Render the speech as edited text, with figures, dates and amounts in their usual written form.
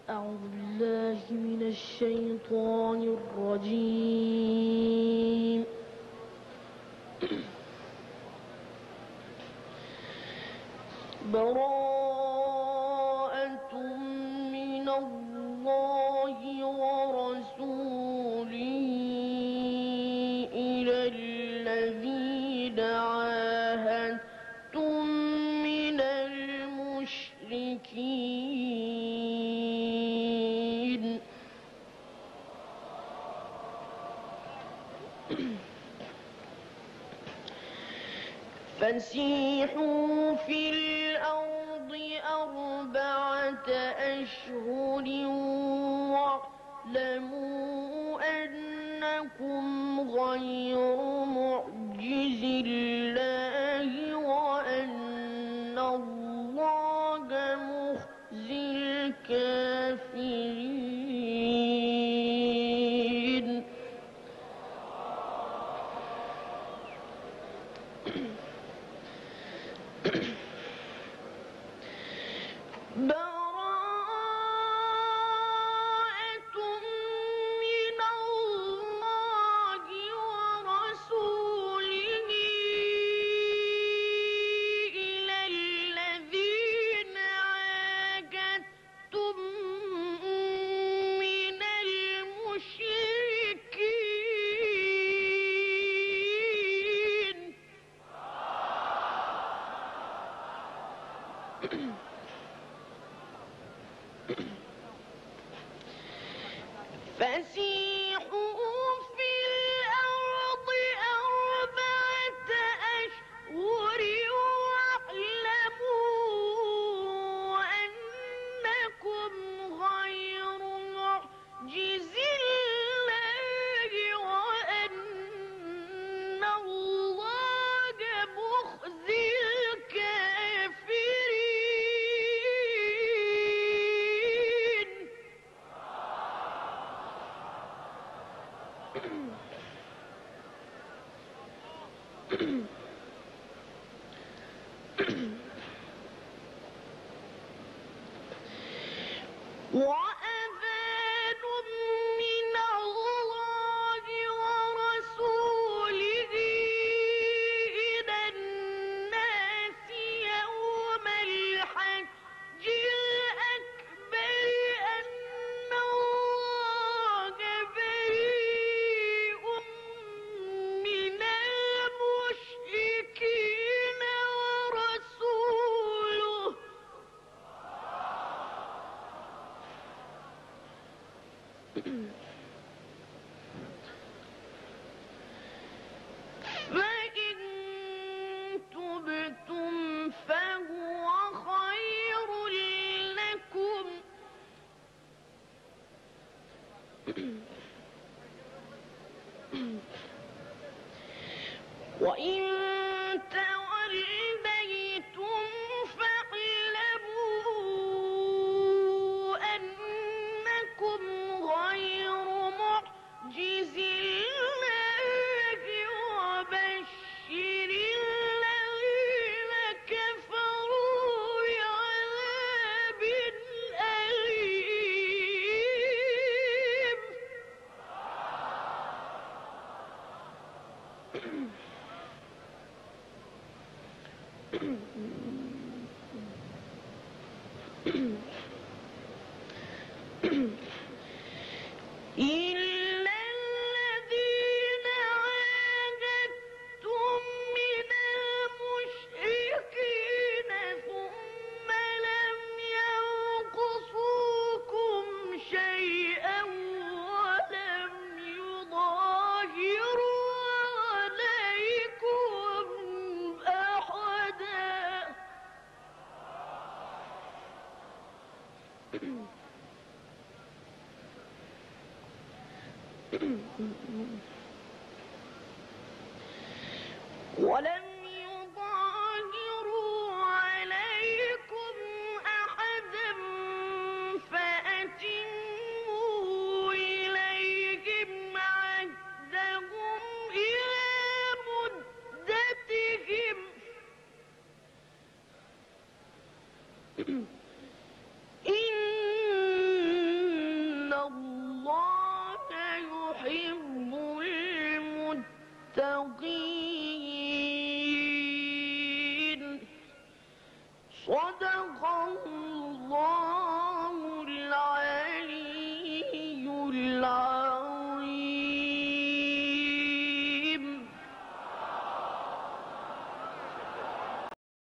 أعوذ بالله من الشيطان الرجيم. براءة من الله ورسوله إلى الذين عاهدتم من المشركين. فسيحوا في الأرض 4 أشهر واعلموا أنكم غير معجز الله وأن الله مخزي الكافرين. براءة من الله ورسوله إلى الذين عاهدتم من المشركين. فسيحوا في الأرض 4 أشهر واعلموا أنكم غير معجز الله وأن الله مخزي الكافرين. وأذان من الله ورسوله إلى الناس يوم الحج الأكبر أن الله بريء من المشركين ورسوله فإن تبتم فهو خير لكم وإن توليتم فاعلموا أنكم غير معجز الله وبشر الذين كفروا بعذاب أليم. إلا الذين عاهدتم من المشركين ثم لم ينقصوكم شيئا ولم يظاهروا عليكم أحدا. ولم يظاهروا عليكم أحدا فأتموا إليهم عهدهم إلى مدتهم. إن المتقين صدق الله